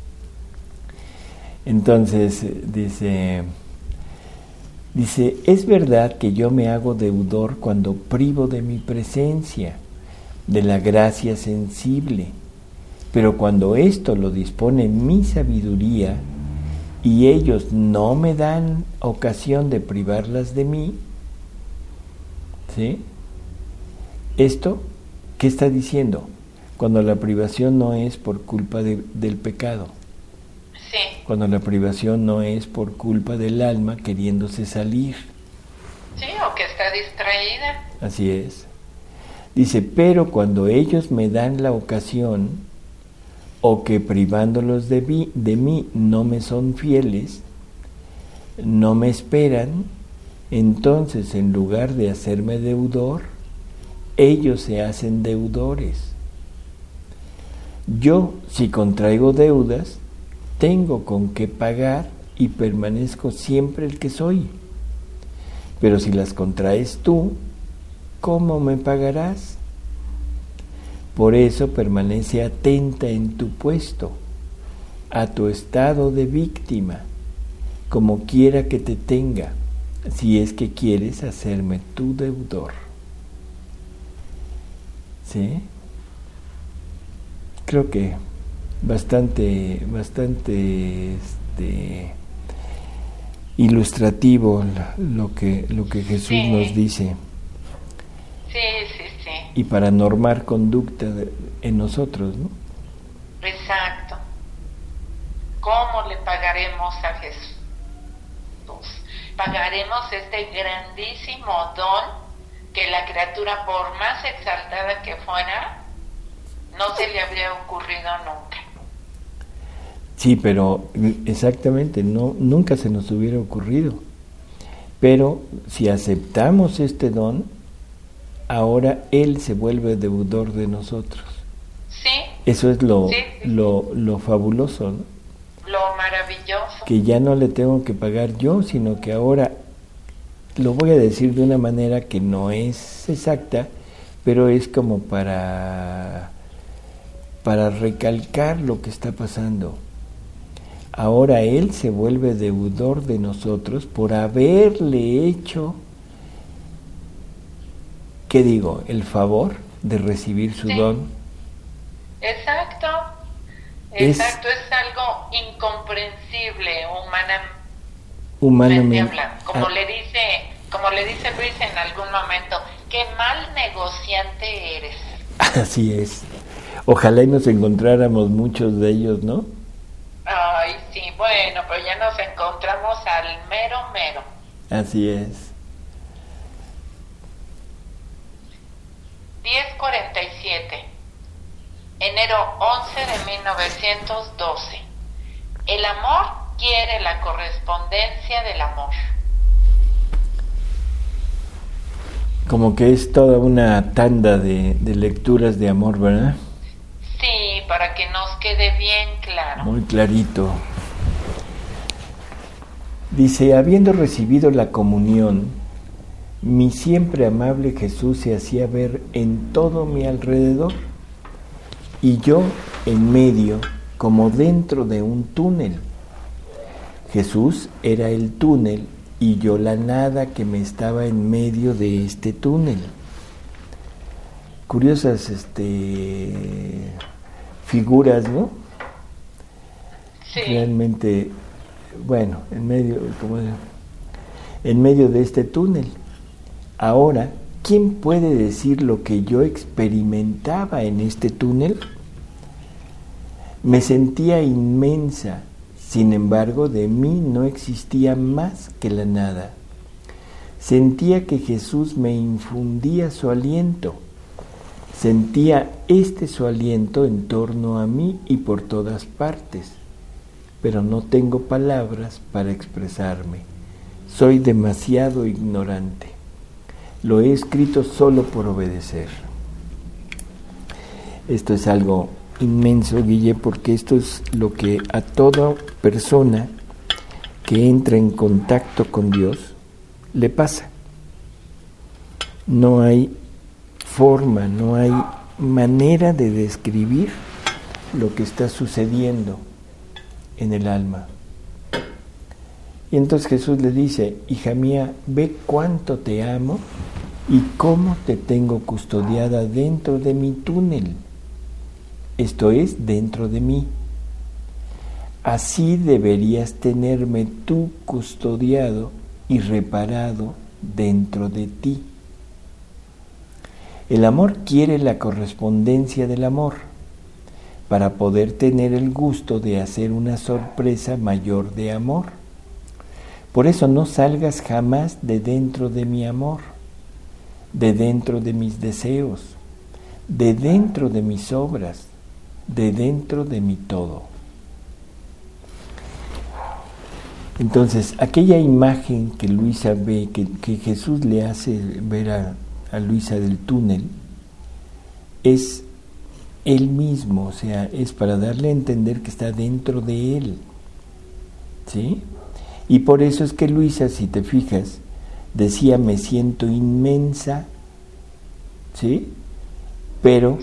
Entonces dice, es verdad que yo me hago deudor cuando privo de mi presencia, de la gracia sensible, pero cuando esto lo dispone mi sabiduría y ellos no me dan ocasión de privarlas de mí, ¿sí? Esto, ¿qué está diciendo? Cuando la privación no es por culpa del pecado. Sí. Cuando la privación no es por culpa del alma queriéndose salir. Sí, o que está distraída. Así es. Dice, pero cuando ellos me dan la ocasión, o que privándolos de mí no me son fieles, no me esperan, entonces en lugar de hacerme deudor, ellos se hacen deudores. Yo, si contraigo deudas, tengo con qué pagar y permanezco siempre el que soy. Pero si las contraes tú, ¿cómo me pagarás? Por eso permanece atenta en tu puesto, a tu estado de víctima, como quiera que te tenga, si es que quieres hacerme tu deudor. ¿Sí? Creo que bastante ilustrativo lo que Jesús nos dice. Sí. Y para normar conducta en nosotros, ¿no? Exacto. ¿Cómo le pagaremos a Jesús? Pagaremos este grandísimo don que la criatura, por más exaltada que fuera, no se le habría ocurrido nunca. Sí, pero exactamente, nunca se nos hubiera ocurrido. Pero si aceptamos este don, ahora Él se vuelve deudor de nosotros. Sí. Eso es lo fabuloso, ¿no? Lo maravilloso. Que ya no le tengo que pagar yo, sino que ahora, lo voy a decir de una manera que no es exacta, pero es como para recalcar lo que está pasando. Ahora Él se vuelve deudor de nosotros por haberle hecho, ¿qué digo?, el favor de recibir su don. Exacto, es algo incomprensible humanamente hablando. Como le dice Luis en algún momento, qué mal negociante eres. Así es. Ojalá y nos encontráramos muchos de ellos, ¿no? Ay, sí, bueno, pero ya nos encontramos al mero. Así es. 10:47, enero 11 de 1912. El amor quiere la correspondencia del amor. Como que es toda una tanda de lecturas de amor, ¿verdad? Sí, para que nos quede bien claro. Muy clarito. Dice, habiendo recibido la comunión, mi siempre amable Jesús se hacía ver en todo mi alrededor, y yo en medio, como dentro de un túnel. Jesús era el túnel y yo la nada que me estaba en medio de este túnel. Curiosas figuras, ¿no? Sí. Realmente, bueno, en medio de este túnel. Ahora, ¿quién puede decir lo que yo experimentaba en este túnel? Me sentía inmensa, sin embargo, de mí no existía más que la nada. Sentía que Jesús me infundía su aliento. Sentía su aliento en torno a mí y por todas partes, pero no tengo palabras para expresarme. Soy demasiado ignorante. Lo he escrito solo por obedecer. Esto es algo inmenso, Guille, porque esto es lo que a toda persona que entra en contacto con Dios le pasa. No hay forma, no hay manera de describir lo que está sucediendo en el alma. Y entonces Jesús le dice: hija mía, ve cuánto te amo y cómo te tengo custodiada dentro de mi túnel. Esto es, dentro de mí. Así deberías tenerme tú custodiado y reparado dentro de ti. El amor quiere la correspondencia del amor para poder tener el gusto de hacer una sorpresa mayor de amor. Por eso no salgas jamás de dentro de mi amor, de dentro de mis deseos, de dentro de mis obras, de dentro de mi todo. Entonces, aquella imagen que Luisa ve, que Jesús le hace ver a Luisa del túnel, es él mismo, o sea, es para darle a entender que está dentro de él, ¿sí? Y por eso es que Luisa, si te fijas, decía: me siento inmensa, ¿sí? Pero,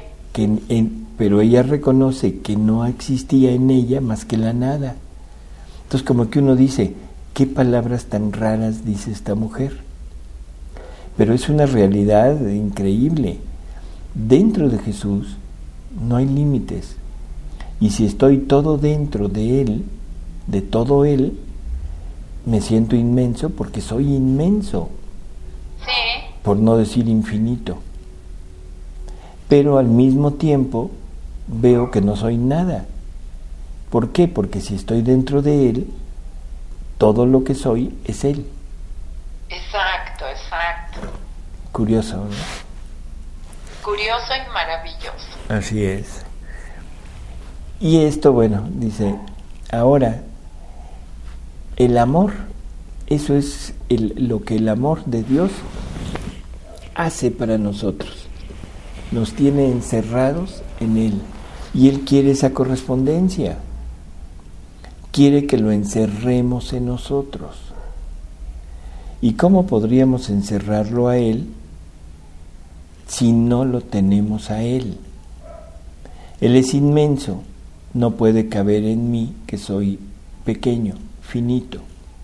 pero ella reconoce que no existía en ella más que la nada. Entonces, como que uno dice: ¿qué palabras tan raras dice esta mujer? Pero es una realidad increíble. Dentro de Jesús no hay límites. Y si estoy todo dentro de Él, de todo Él, me siento inmenso porque soy inmenso. Sí. Por no decir infinito. Pero al mismo tiempo veo que no soy nada. ¿Por qué? Porque si estoy dentro de Él, todo lo que soy es Él. Exacto, exacto. Curioso, ¿no? Curioso y maravilloso. Así es. Y esto, bueno, dice, ahora, el amor, eso es lo que el amor de Dios hace para nosotros. Nos tiene encerrados en Él. Y Él quiere esa correspondencia. Quiere que lo encerremos en nosotros. ¿Y cómo podríamos encerrarlo a Él si no lo tenemos a Él? Él es inmenso, no puede caber en mí, que soy pequeño, finito.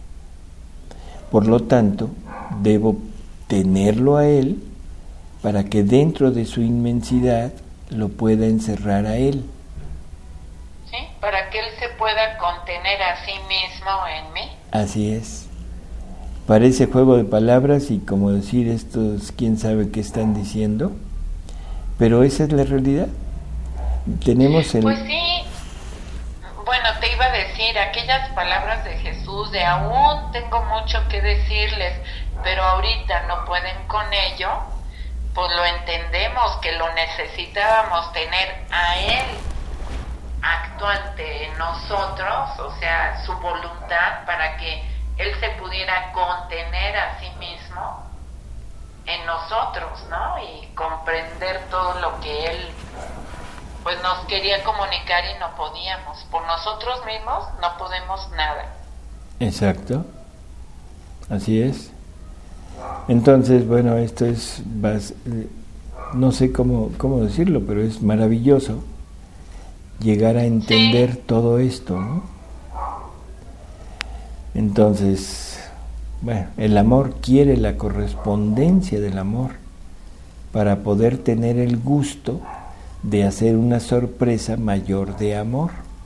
Por lo tanto, debo tenerlo a Él para que dentro de su inmensidad lo pueda encerrar a Él. ¿Sí? Para que Él se pueda contener a sí mismo en mí. Así es. Parece juego de palabras y como decir estos, quién sabe qué están diciendo, pero esa es la realidad. Tenemos el... Pues sí, bueno, te iba a decir, aquellas palabras de Jesús de aún tengo mucho que decirles, pero ahorita no pueden con ello, pues lo entendemos, que lo necesitábamos tener a Él actuante en nosotros, o sea, su voluntad para que Él se pudiera contener a sí mismo en nosotros, ¿no? Y comprender todo lo que Él pues nos quería comunicar y no podíamos. Por nosotros mismos no podemos nada. Exacto. Así es. Entonces, bueno, esto es, no sé cómo decirlo, pero es maravilloso llegar a entender todo esto, ¿no? Entonces, bueno, el amor quiere la correspondencia del amor para poder tener el gusto de hacer una sorpresa mayor de amor.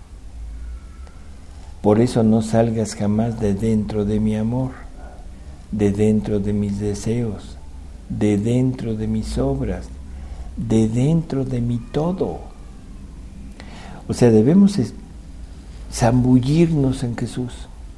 Por eso no salgas jamás de dentro de mi amor, de dentro de mis deseos, de dentro de mis obras, de dentro de mi todo. O sea, debemos zambullirnos en Jesús.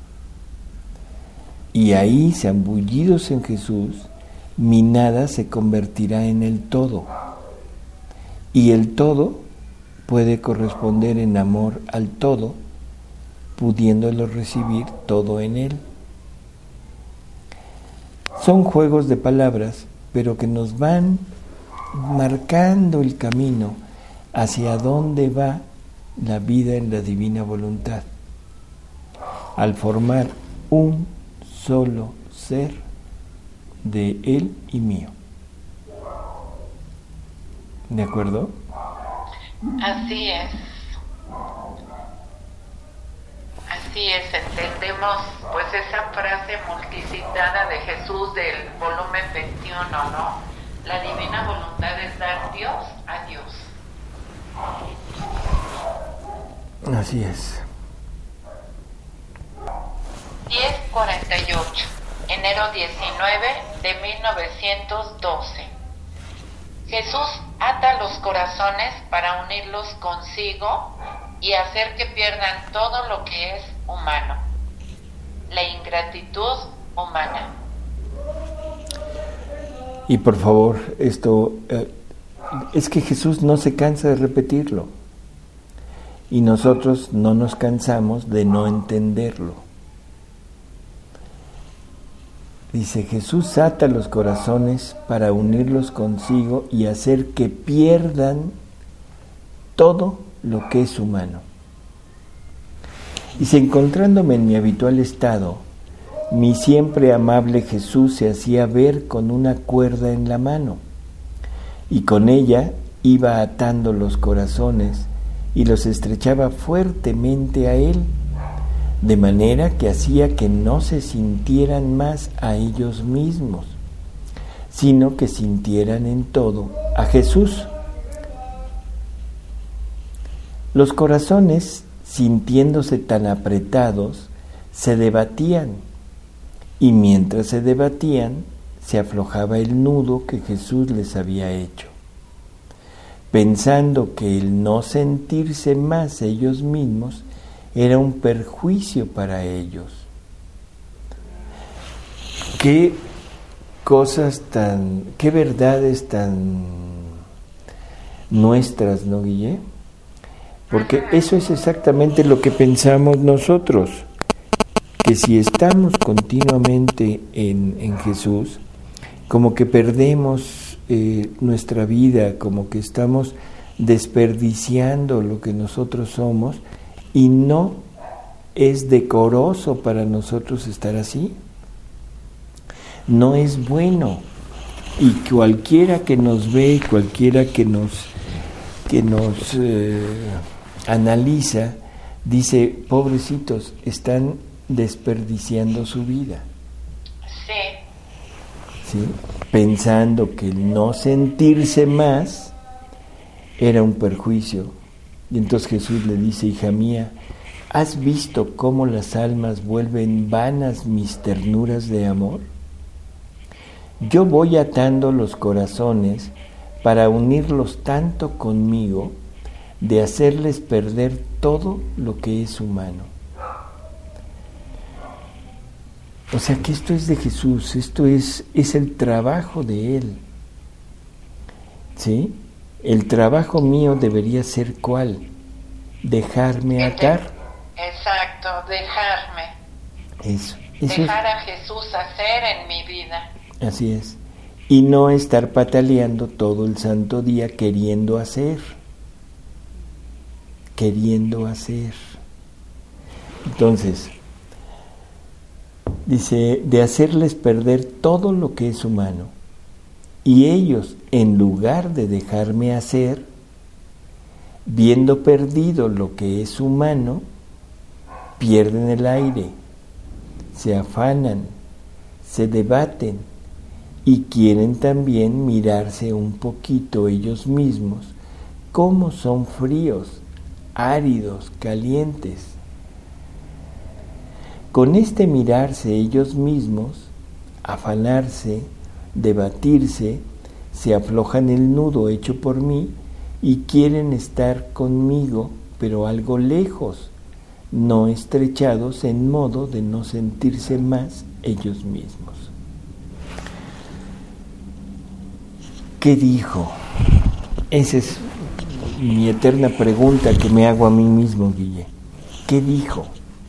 Y ahí, zambullidos en Jesús, mi nada se convertirá en el todo. Y el todo puede corresponder en amor al todo, pudiéndolo recibir todo en él. Son juegos de palabras, pero que nos van marcando el camino hacia dónde va la vida en la divina voluntad, al formar un solo ser de él y mío. ¿De acuerdo? Así es. Así es, entendemos pues esa frase multicitada de Jesús del volumen 21, ¿no? La divina voluntad es dar Dios a Dios. Así es. 10:48, enero 19 de 1912. Jesús ata los corazones para unirlos consigo y hacer que pierdan todo lo que es humano, la ingratitud humana. Y por favor, esto es que Jesús no se cansa de repetirlo y nosotros no nos cansamos de no entenderlo. Dice, Jesús ata los corazones para unirlos consigo y hacer que pierdan todo lo que es humano. Dice, encontrándome en mi habitual estado, mi siempre amable Jesús se hacía ver con una cuerda en la mano, y con ella iba atando los corazones y los estrechaba fuertemente a él, de manera que hacía que no se sintieran más a ellos mismos, sino que sintieran en todo a Jesús. Los corazones, sintiéndose tan apretados, se debatían, y mientras se debatían, se aflojaba el nudo que Jesús les había hecho. Pensando que el no sentirse más ellos mismos era un perjuicio para ellos. Qué verdades tan nuestras, ¿no, Guille? Porque eso es exactamente lo que pensamos nosotros, que si estamos continuamente en Jesús, como que perdemos nuestra vida, como que estamos desperdiciando lo que nosotros somos, y no es decoroso para nosotros estar así. No es bueno. Y cualquiera que nos ve, cualquiera que nos analiza, dice, pobrecitos, están desperdiciando su vida. ¿Sí? Pensando que el no sentirse más era un perjuicio. Y entonces Jesús le dice, hija mía, ¿has visto cómo las almas vuelven vanas mis ternuras de amor? Yo voy atando los corazones para unirlos tanto conmigo, de hacerles perder todo lo que es humano. O sea que esto es de Jesús, esto es el trabajo de Él. ¿Sí? El trabajo mío debería ser ¿cuál? Dejarme atar. Exacto, dejarme. Eso Dejar a Jesús hacer en mi vida. Así es. Y no estar pataleando todo el santo día queriendo hacer. Entonces, dice, de hacerles perder todo lo que es humano. Y ellos, en lugar de dejarme hacer, viendo perdido lo que es humano, pierden el aire, se afanan, se debaten y quieren también mirarse un poquito ellos mismos, cómo son fríos, áridos, calientes. Con este mirarse ellos mismos, afanarse, debatirse, se aflojan el nudo hecho por mí y quieren estar conmigo, pero algo lejos, no estrechados en modo de no sentirse más ellos mismos. ¿Qué dijo? Esa es mi eterna pregunta que me hago a mí mismo, Guille. ¿Qué dijo?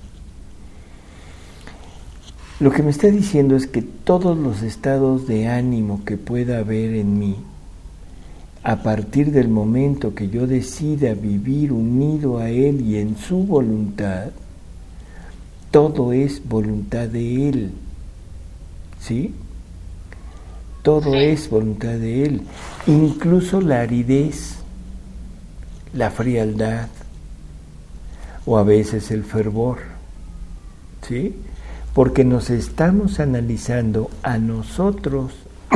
Lo que me está diciendo es que todos los estados de ánimo que pueda haber en mí, a partir del momento que yo decida vivir unido a Él y en su voluntad, todo es voluntad de Él. ¿Sí? Todo es voluntad de Él. Incluso la aridez, la frialdad, o a veces el fervor. ¿Sí? Porque nos estamos analizando a nosotros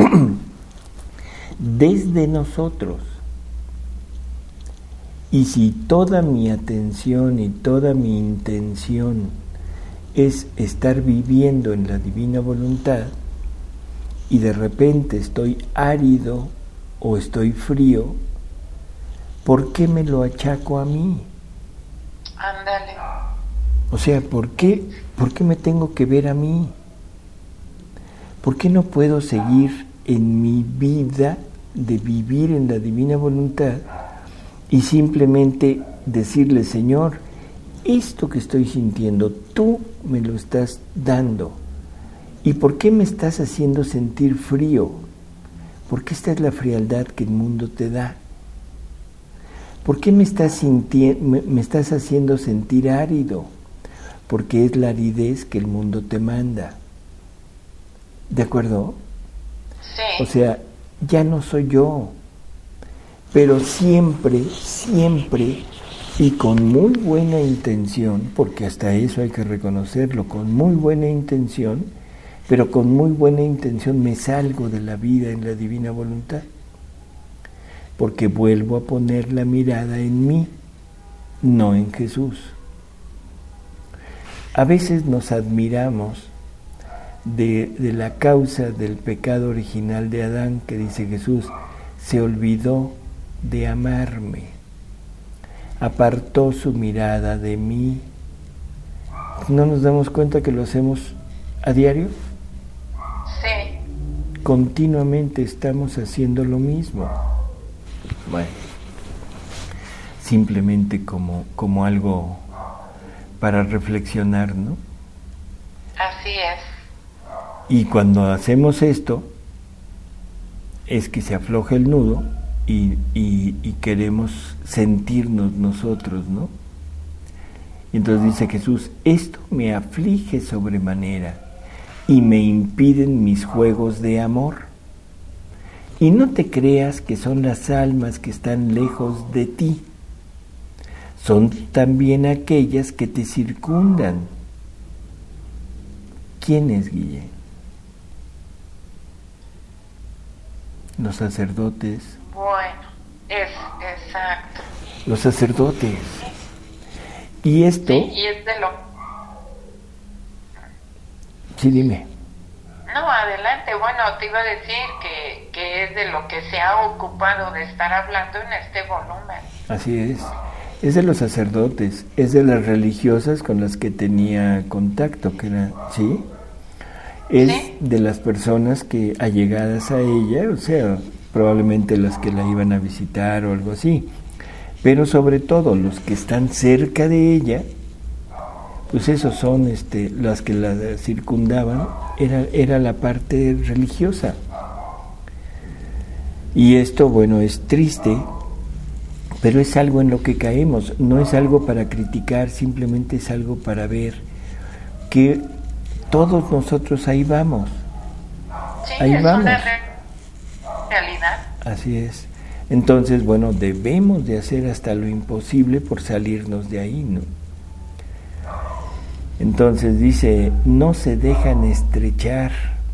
desde nosotros. Y si toda mi atención y toda mi intención es estar viviendo en la divina voluntad y de repente estoy árido o estoy frío, ¿por qué me lo achaco a mí? Ándale. O sea, ¿por qué me tengo que ver a mí? ¿Por qué no puedo seguir en mi vida de vivir en la divina voluntad y simplemente decirle, Señor, esto que estoy sintiendo, tú me lo estás dando? ¿Y por qué me estás haciendo sentir frío? Porque esta es la frialdad que el mundo te da. ¿Por qué me estás haciendo sentir árido? Porque es la aridez que el mundo te manda. ¿De acuerdo? Sí. O sea, ya no soy yo, pero siempre, y con muy buena intención, porque hasta eso hay que reconocerlo, con muy buena intención, pero con muy buena intención me salgo de la vida en la divina voluntad, porque vuelvo a poner la mirada en mí, no en Jesús. A veces nos admiramos de la causa del pecado original de Adán, que dice Jesús, se olvidó de amarme, apartó su mirada de mí. ¿No nos damos cuenta que lo hacemos a diario? Sí. Continuamente estamos haciendo lo mismo. Bueno, simplemente como algo para reflexionar, ¿no? Así es. Y cuando hacemos esto, es que se afloja el nudo y queremos sentirnos nosotros, ¿no? Y entonces dice Jesús, esto me aflige sobremanera y me impiden mis juegos de amor. Y no te creas que son las almas que están lejos de ti, son también aquellas que te circundan. ¿Quién es, Guille? Los sacerdotes. Bueno, exacto. Los sacerdotes. Y esto... Sí, y es de lo... Sí, dime. No, adelante. Bueno, te iba a decir que es de lo que se ha ocupado de estar hablando en este volumen. Así es. Es de los sacerdotes, es de las religiosas con las que tenía contacto, que era, ¿sí? Es ¿Sí? de las personas que allegadas a ella, o sea, probablemente las que la iban a visitar o algo así, pero sobre todo los que están cerca de ella, pues esos son las que la circundaban, era la parte religiosa. Y esto, bueno, es triste, pero es algo en lo que caemos, no es algo para criticar, simplemente es algo para ver que todos nosotros ahí vamos. Sí, ahí es vamos. una realidad. Así es. Entonces, bueno, debemos de hacer hasta lo imposible por salirnos de ahí, ¿no? Entonces dice, no se dejan estrechar.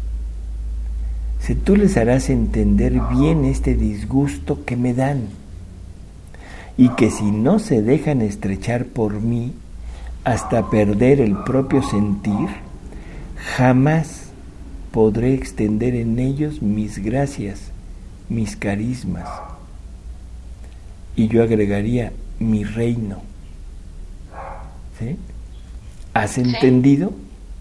Si tú les harás entender bien este disgusto que me dan, y que si no se dejan estrechar por mí, hasta perder el propio sentir, jamás podré extender en ellos mis gracias, mis carismas. Y yo agregaría mi reino. ¿Sí? ¿Has entendido?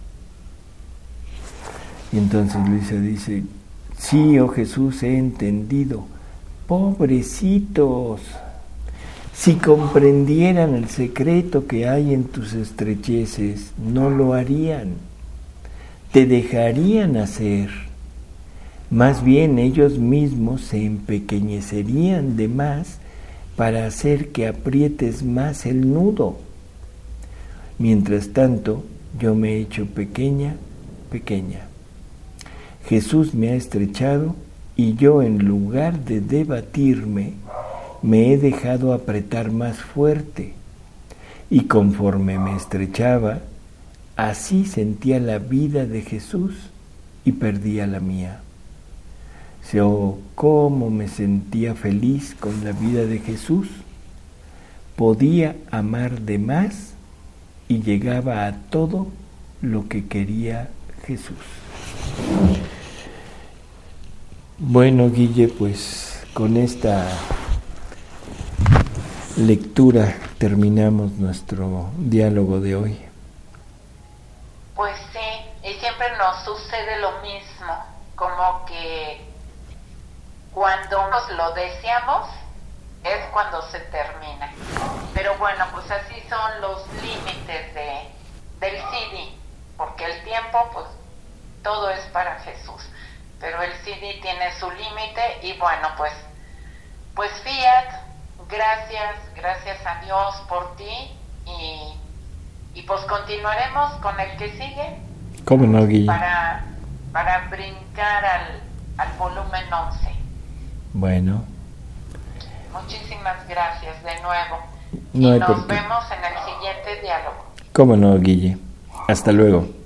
Y entonces Luisa dice, sí, oh Jesús, he entendido. Pobrecitos, si comprendieran el secreto que hay en tus estrecheces, no lo harían, te dejarían hacer. Más bien ellos mismos se empequeñecerían de más para hacer que aprietes más el nudo. Mientras tanto, yo me he hecho pequeña, pequeña. Jesús me ha estrechado y yo, en lugar de debatirme, me he dejado apretar más fuerte. Y conforme me estrechaba, así sentía la vida de Jesús y perdía la mía. Oh, cómo me sentía feliz con la vida de Jesús. Podía amar de más y llegaba a todo lo que quería Jesús. Bueno, Guille, pues con esta lectura terminamos nuestro diálogo de hoy. Pues sí, y siempre nos sucede lo mismo, como que cuando nos lo deseamos es cuando se termina. Pero bueno, pues así son los límites del CD, porque el tiempo, pues todo es para Jesús, pero el CD tiene su límite. Y bueno, pues Fiat, gracias a Dios por ti, y pues continuaremos con el que sigue. ¿Cómo no, Guille? Para brincar al volumen 11. Bueno. Muchísimas gracias de nuevo. No y hay nos por qué. Vemos en el siguiente diálogo. ¿Cómo no, Guille? Hasta luego.